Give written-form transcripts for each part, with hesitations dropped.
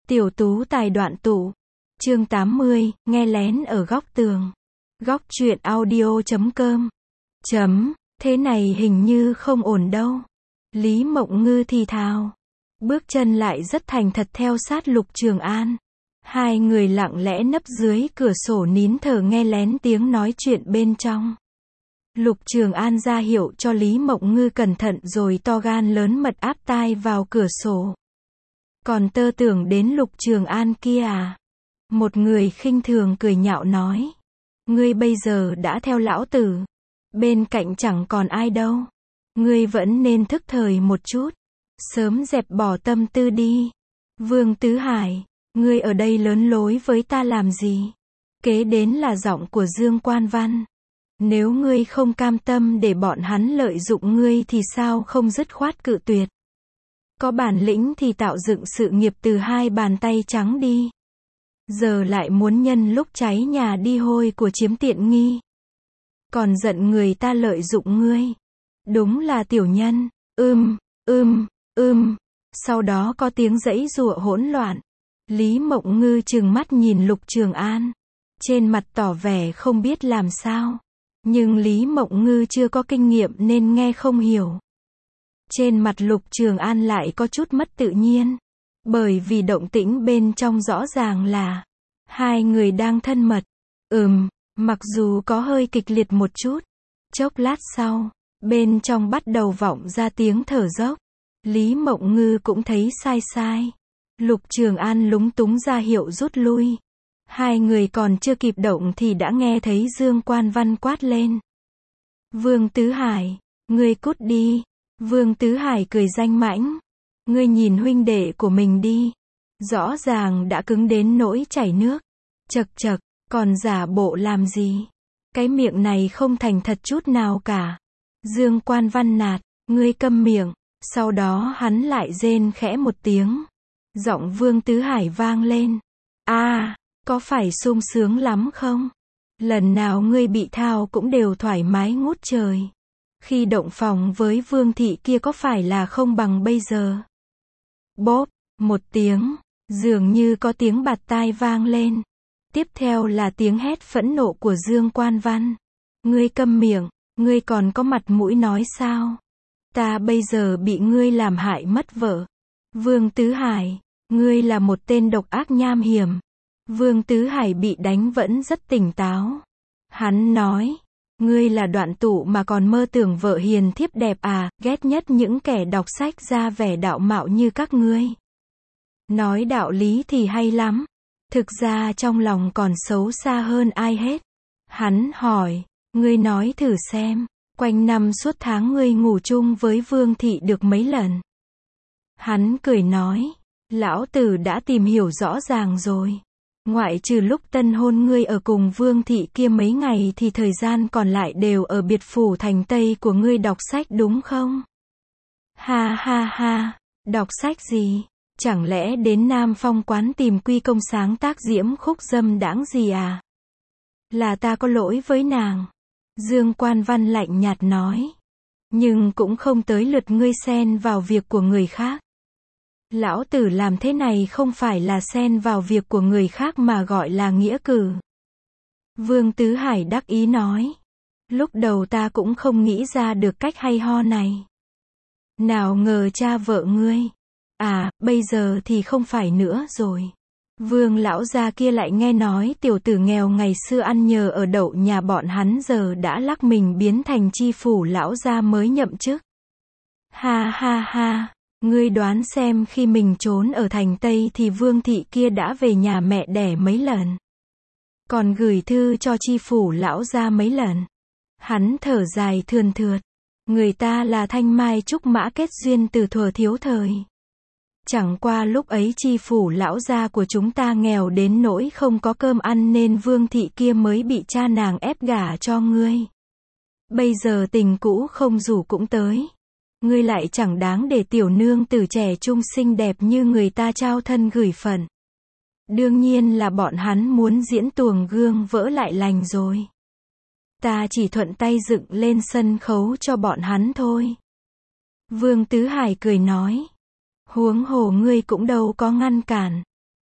Tiểu tú tài đoạn tụ. Chương 80, nghe lén ở góc tường. Góc truyện audio.com. Thế này hình như không ổn đâu. Lý Mộng Ngư thì thào. Bước chân lại rất thành thật theo sát Lục Trường An. Hai người lặng lẽ nấp dưới cửa sổ nín thở nghe lén tiếng nói chuyện bên trong. Lục Trường An ra hiệu cho Lý Mộng Ngư cẩn thận rồi to gan lớn mật áp tai vào cửa sổ. Còn tơ tưởng đến Lục Trường An kia à? Một người khinh thường cười nhạo nói. Ngươi bây giờ đã theo lão tử. Bên cạnh chẳng còn ai đâu. Ngươi vẫn nên thức thời một chút. Sớm dẹp bỏ tâm tư đi. Vương Tứ Hải, ngươi ở đây lớn lối với ta làm gì? Kế đến là giọng của Dương Quan Văn. Nếu ngươi không cam tâm để bọn hắn lợi dụng ngươi thì sao không dứt khoát cự tuyệt? Có bản lĩnh thì tạo dựng sự nghiệp từ hai bàn tay trắng đi. Giờ lại muốn nhân lúc cháy nhà đi hôi của chiếm tiện nghi. Còn giận người ta lợi dụng ngươi. Đúng là tiểu nhân. Sau đó có tiếng giãy giụa hỗn loạn. Lý Mộng Ngư trừng mắt nhìn Lục Trường An. Trên mặt tỏ vẻ không biết làm sao. Nhưng Lý Mộng Ngư chưa có kinh nghiệm nên nghe không hiểu. Trên mặt Lục Trường An lại có chút mất tự nhiên. Bởi vì động tĩnh bên trong rõ ràng là hai người đang thân mật. Mặc dù có hơi kịch liệt một chút. Chốc lát sau, bên trong bắt đầu vọng ra tiếng thở dốc. Lý Mộng Ngư cũng thấy sai sai. Lục Trường An lúng túng ra hiệu rút lui. Hai người còn chưa kịp động thì đã nghe thấy Dương Quan Văn quát lên. Vương Tứ Hải, ngươi cút đi. Vương Tứ Hải cười danh mãnh. Ngươi nhìn huynh đệ của mình đi. Rõ ràng đã cứng đến nỗi chảy nước. Chậc chậc, còn giả bộ làm gì? Cái miệng này không thành thật chút nào cả. Dương Quan Văn nạt, ngươi câm miệng. Sau đó hắn lại rên khẽ một tiếng. Giọng Vương Tứ Hải vang lên. Có phải sung sướng lắm không? Lần nào ngươi bị thao cũng đều thoải mái ngút trời. Khi động phòng với Vương thị kia có phải là không bằng bây giờ? Bốp, một tiếng, dường như có tiếng bạt tai vang lên. Tiếp theo là tiếng hét phẫn nộ của Dương Quan Văn. Ngươi câm miệng, ngươi còn có mặt mũi nói sao? Ta bây giờ bị ngươi làm hại mất vợ. Vương Tứ Hải, ngươi là một tên độc ác nham hiểm. Vương Tứ Hải bị đánh vẫn rất tỉnh táo. Hắn nói, ngươi là đoạn tụ mà còn mơ tưởng vợ hiền thiếp đẹp à, ghét nhất những kẻ đọc sách ra vẻ đạo mạo như các ngươi. Nói đạo lý thì hay lắm. Thực ra trong lòng còn xấu xa hơn ai hết. Hắn hỏi, ngươi nói thử xem, quanh năm suốt tháng ngươi ngủ chung với Vương thị được mấy lần? Hắn cười nói, lão tử đã tìm hiểu rõ ràng rồi. Ngoại trừ lúc tân hôn ngươi ở cùng Vương thị kia mấy ngày thì thời gian còn lại đều ở biệt phủ thành Tây của ngươi đọc sách đúng không? Ha, đọc sách gì? Chẳng lẽ đến Nam Phong quán tìm Quy Công sáng tác diễm khúc dâm đãng gì à? Là ta có lỗi với nàng. Dương Quan Văn lạnh nhạt nói. Nhưng cũng không tới lượt ngươi xen vào việc của người khác. Lão tử làm thế này không phải là xen vào việc của người khác mà gọi là nghĩa cử. Vương Tứ Hải đắc ý nói. Lúc đầu ta cũng không nghĩ ra được cách hay ho này. Nào ngờ cha vợ ngươi. Bây giờ thì không phải nữa rồi. Vương lão gia kia lại nghe nói tiểu tử nghèo ngày xưa ăn nhờ ở đậu nhà bọn hắn giờ đã lắc mình biến thành chi phủ lão gia mới nhậm chức. Ha. Ngươi đoán xem khi mình trốn ở thành Tây thì Vương thị kia đã về nhà mẹ đẻ mấy lần. Còn gửi thư cho chi phủ lão gia mấy lần. Hắn thở dài thườn thượt. Người ta là thanh mai trúc mã kết duyên từ thuở thiếu thời. Chẳng qua lúc ấy chi phủ lão gia của chúng ta nghèo đến nỗi không có cơm ăn nên Vương thị kia mới bị cha nàng ép gả cho ngươi. Bây giờ tình cũ không rủ cũng tới. Ngươi lại chẳng đáng để tiểu nương tử trẻ trung xinh đẹp như người ta trao thân gửi phận. Đương nhiên là bọn hắn muốn diễn tuồng gương vỡ lại lành rồi. Ta chỉ thuận tay dựng lên sân khấu cho bọn hắn thôi. Vương Tứ Hải cười nói. Huống hồ ngươi cũng đâu có ngăn cản.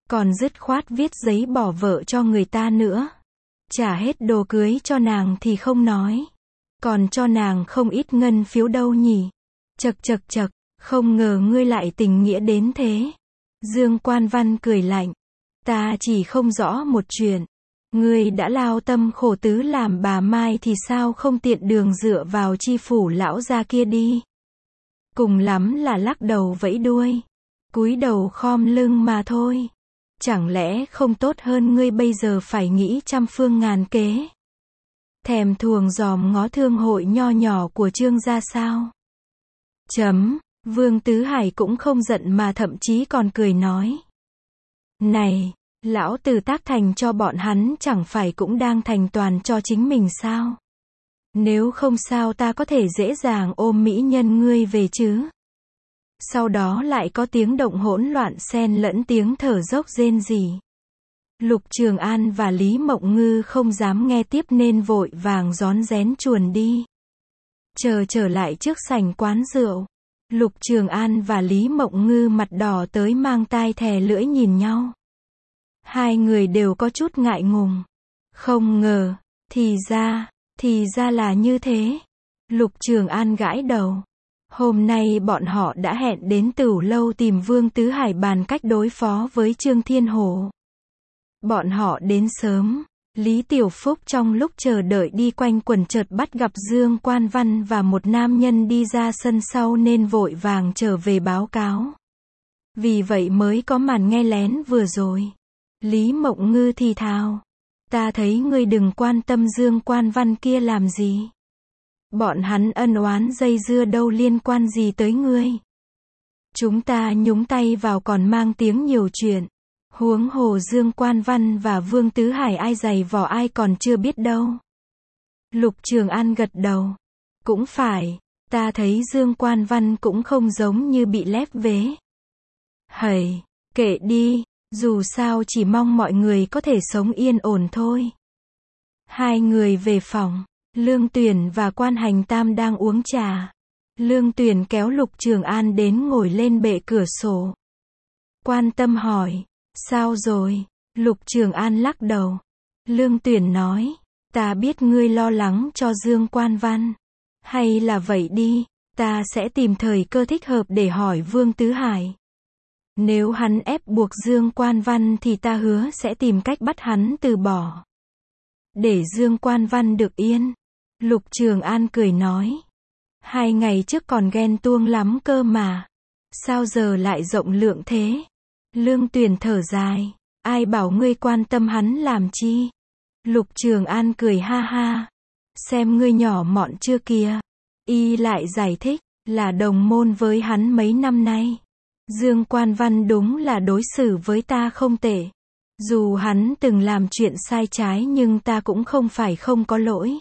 Còn dứt khoát viết giấy bỏ vợ cho người ta nữa. Trả hết đồ cưới cho nàng thì không nói. Còn cho nàng không ít ngân phiếu đâu nhỉ. Chậc chậc chậc, không ngờ ngươi lại tình nghĩa đến thế. Dương Quan Văn cười lạnh. Ta chỉ không rõ một chuyện. Ngươi đã lao tâm khổ tứ làm bà Mai thì sao không tiện đường dựa vào chi phủ lão gia kia đi. Cùng lắm là lắc đầu vẫy đuôi. Cúi đầu khom lưng mà thôi. Chẳng lẽ không tốt hơn ngươi bây giờ phải nghĩ trăm phương ngàn kế. Thèm thuồng dòm ngó thương hội nho nhỏ của Trương gia sao? Vương Tứ Hải cũng không giận mà thậm chí còn cười nói. Này, lão tử tác thành cho bọn hắn chẳng phải cũng đang thành toàn cho chính mình sao? Nếu không sao ta có thể dễ dàng ôm mỹ nhân ngươi về chứ? Sau đó lại có tiếng động hỗn loạn xen lẫn tiếng thở dốc rên rỉ. Lục Trường An và Lý Mộng Ngư không dám nghe tiếp nên vội vàng rón rén chuồn đi. Trở lại trước sảnh quán rượu. Lục Trường An và Lý Mộng Ngư mặt đỏ tới mang tai thè lưỡi nhìn nhau. Hai người đều có chút ngại ngùng. Không ngờ, thì ra là như thế. Lục Trường An gãi đầu. Hôm nay bọn họ đã hẹn đến Tửu Lâu tìm Vương Tứ Hải bàn cách đối phó với Trương Thiên Hổ. Bọn họ đến sớm. Lý Tiểu Phúc trong lúc chờ đợi đi quanh quần chợt bắt gặp Dương Quan Văn và một nam nhân đi ra sân sau nên vội vàng trở về báo cáo. Vì vậy mới có màn nghe lén vừa rồi. Lý Mộng Ngư thì thào. Ta thấy ngươi đừng quan tâm Dương Quan Văn kia làm gì. Bọn hắn ân oán dây dưa đâu liên quan gì tới ngươi. Chúng ta nhúng tay vào còn mang tiếng nhiều chuyện. Huống hồ Dương Quan Văn và Vương Tứ Hải ai giày vò ai còn chưa biết đâu. Lục Trường An gật đầu. Cũng phải, ta thấy Dương Quan Văn cũng không giống như bị lép vế. Hầy, kệ đi, dù sao chỉ mong mọi người có thể sống yên ổn thôi. Hai người về phòng, Lương Tuyển và Quan Hành Tam đang uống trà. Lương Tuyển kéo Lục Trường An đến ngồi lên bệ cửa sổ. Quan tâm hỏi. Sao rồi? Lục Trường An lắc đầu. Lương Tuyển nói. Ta biết ngươi lo lắng cho Dương Quan Văn. Hay là vậy đi, ta sẽ tìm thời cơ thích hợp để hỏi Vương Tứ Hải. Nếu hắn ép buộc Dương Quan Văn thì ta hứa sẽ tìm cách bắt hắn từ bỏ. Để Dương Quan Văn được yên. Lục Trường An cười nói. 2 ngày trước còn ghen tuông lắm cơ mà. Sao giờ lại rộng lượng thế? Lương Tuyển thở dài. Ai bảo ngươi quan tâm hắn làm chi? Lục Trường An cười ha ha. Xem ngươi nhỏ mọn chưa kìa. Y lại giải thích. Là đồng môn với hắn mấy năm nay. Dương Quan Văn đúng là đối xử với ta không tệ. Dù hắn từng làm chuyện sai trái nhưng ta cũng không phải không có lỗi.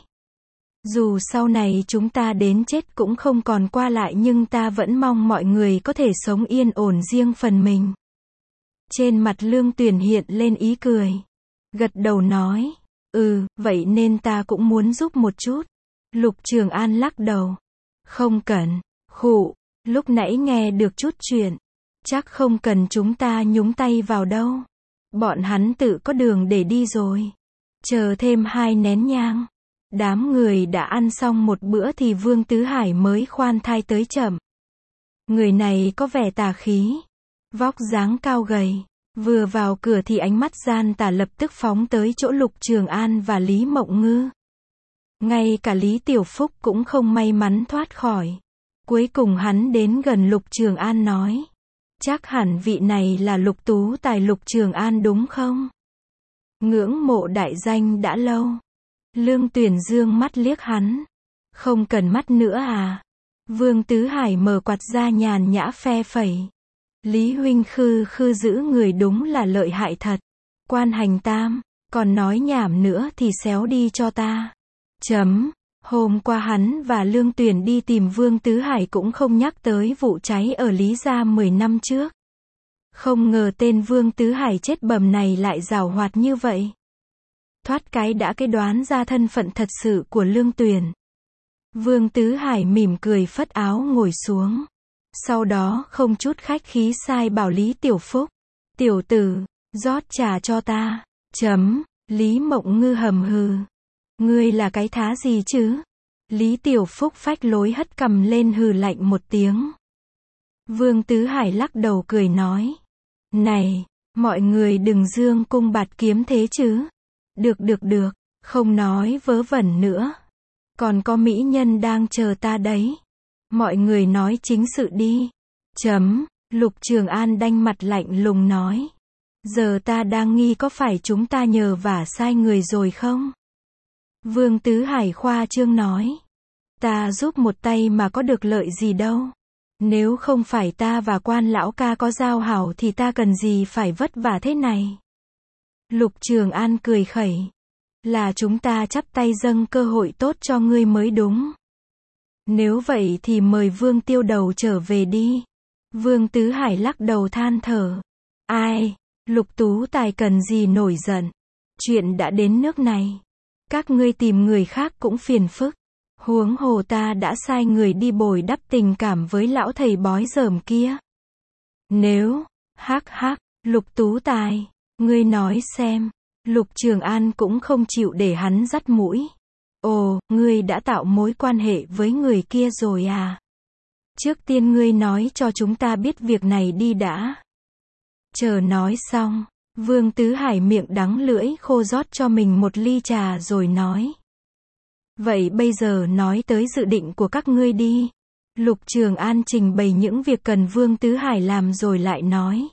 Dù sau này chúng ta đến chết cũng không còn qua lại nhưng ta vẫn mong mọi người có thể sống yên ổn riêng phần mình. Trên mặt Lương Tuyển hiện lên ý cười. Gật đầu nói. Vậy nên ta cũng muốn giúp một chút. Lục Trường An lắc đầu. Không cần. Khụ, lúc nãy nghe được chút chuyện. Chắc không cần chúng ta nhúng tay vào đâu. Bọn hắn tự có đường để đi rồi. Chờ thêm 2 nén nhang. Đám người đã ăn xong một bữa thì Vương Tứ Hải mới khoan thai tới chậm. Người này có vẻ tà khí. Vóc dáng cao gầy. Vừa vào cửa thì ánh mắt gian tà lập tức phóng tới chỗ Lục Trường An và Lý Mộng Ngư. Ngay cả Lý Tiểu Phúc cũng không may mắn thoát khỏi. Cuối cùng hắn đến gần Lục Trường An nói. Chắc hẳn vị này là Lục Tú Tài Lục Trường An đúng không? Ngưỡng mộ đại danh đã lâu. Lương Tuyển dương mắt liếc hắn. Không cần mắt nữa à? Vương Tứ Hải mở quạt ra nhàn nhã phe phẩy. Lý huynh khư giữ người đúng là lợi hại thật. Quan Hành Tam, còn nói nhảm nữa thì xéo đi cho ta. Hôm qua hắn và Lương Tuyển đi tìm Vương Tứ Hải cũng không nhắc tới vụ cháy ở Lý gia 10 năm trước. Không ngờ tên Vương Tứ Hải chết bầm này lại giàu hoạt như vậy. Thoát cái đã đoán ra thân phận thật sự của Lương Tuyển. Vương Tứ Hải mỉm cười phất áo ngồi xuống. Sau đó không chút khách khí sai bảo Lý Tiểu Phúc. Tiểu tử, Rót trà cho ta. Lý Mộng Ngư hầm hừ. Ngươi là cái thá gì chứ? Lý Tiểu Phúc phách lối hất cằm lên hừ lạnh một tiếng. Vương Tứ Hải lắc đầu cười nói. Này, mọi người đừng dương cung bạt kiếm thế chứ. Được, không nói vớ vẩn nữa. Còn có mỹ nhân đang chờ ta đấy. Mọi người nói chính sự đi. Lục Trường An đanh mặt lạnh lùng nói. Giờ ta đang nghi có phải chúng ta nhờ vả sai người rồi không? Vương Tứ Hải khoa trương nói. Ta giúp một tay mà có được lợi gì đâu. Nếu không phải ta và Quan lão ca có giao hảo thì ta cần gì phải vất vả thế này. Lục Trường An cười khẩy. Là chúng ta chắp tay dâng cơ hội tốt cho ngươi mới đúng. Nếu vậy thì mời Vương Tiêu Đầu trở về đi. Vương Tứ Hải lắc đầu than thở. Ai, Lục Tú Tài cần gì nổi giận. Chuyện đã đến nước này. Các ngươi tìm người khác cũng phiền phức. Huống hồ ta đã sai người đi bồi đắp tình cảm với lão thầy bói dởm kia. Nếu, Lục Tú Tài, ngươi nói xem. Lục Trường An cũng không chịu để hắn dắt mũi. Ồ, ngươi đã tạo mối quan hệ với người kia rồi à? Trước tiên ngươi nói cho chúng ta biết việc này đi đã. Chờ nói xong, Vương Tứ Hải miệng đắng lưỡi khô rót cho mình một ly trà rồi nói. Vậy bây giờ nói tới dự định của các ngươi đi. Lục Trường An trình bày những việc cần Vương Tứ Hải làm rồi lại nói.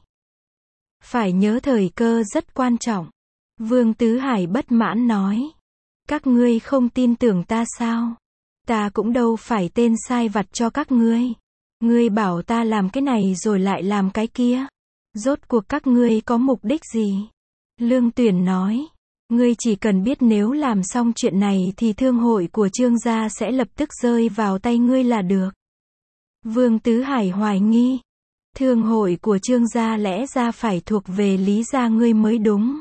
Phải nhớ thời cơ rất quan trọng. Vương Tứ Hải bất mãn nói. Các ngươi không tin tưởng ta sao? Ta cũng đâu phải tên sai vặt cho các ngươi. Ngươi bảo ta làm cái này rồi lại làm cái kia. Rốt cuộc các ngươi có mục đích gì? Lương Tuyển nói. Ngươi chỉ cần biết nếu làm xong chuyện này thì thương hội của Trương gia sẽ lập tức rơi vào tay ngươi là được. Vương Tứ Hải hoài nghi. Thương hội của Trương gia lẽ ra phải thuộc về Lý gia ngươi mới đúng.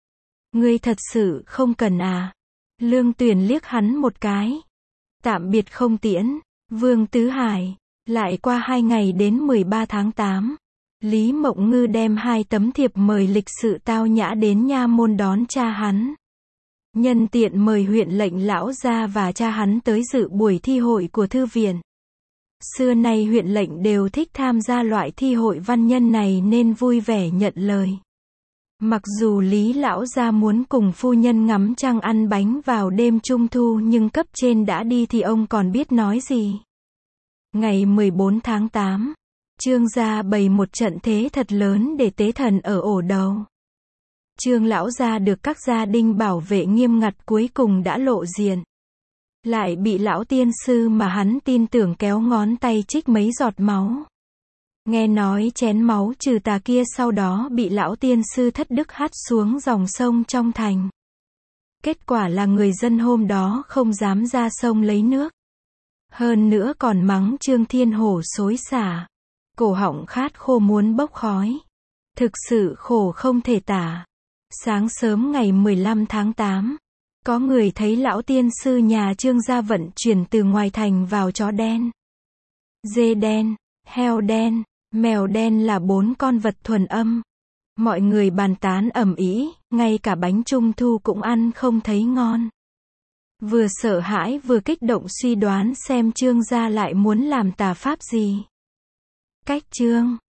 Ngươi thật sự không cần à? Lương Tuyển liếc hắn một cái. Tạm biệt không tiễn. Vương Tứ Hải. Lại qua 2 ngày đến 13 tháng 8. Lý Mộng Ngư đem 2 tấm thiệp mời lịch sự tao nhã đến nha môn đón cha hắn. Nhân tiện mời huyện lệnh lão gia và cha hắn tới dự buổi thi hội của thư viện. Xưa nay huyện lệnh đều thích tham gia loại thi hội văn nhân này nên vui vẻ nhận lời. Mặc dù Lý lão gia muốn cùng phu nhân ngắm trăng ăn bánh vào đêm trung thu nhưng cấp trên đã đi thì ông còn biết nói gì. Ngày 14 tháng 8, Trương gia bày một trận thế thật lớn để tế thần ở ổ đầu. Trương lão gia được các gia đình bảo vệ nghiêm ngặt cuối cùng đã lộ diện. Lại bị lão tiên sư mà hắn tin tưởng kéo ngón tay trích mấy giọt máu. Nghe nói chén máu trừ tà kia sau đó bị lão tiên sư thất đức hắt xuống dòng sông trong thành. Kết quả là người dân hôm đó không dám ra sông lấy nước. Hơn nữa còn mắng Trương Thiên Hổ xối xả. Cổ họng khát khô muốn bốc khói. Thực sự khổ không thể tả. Sáng sớm ngày 15 tháng 8, có người thấy lão tiên sư nhà Trương gia vận chuyển từ ngoài thành vào chó đen, dê đen, heo đen, mèo đen là 4 con vật thuần âm. Mọi người bàn tán ầm ĩ, ngay cả bánh trung thu cũng ăn không thấy ngon. Vừa sợ hãi vừa kích động suy đoán xem Trương gia lại muốn làm tà pháp gì. Cách chương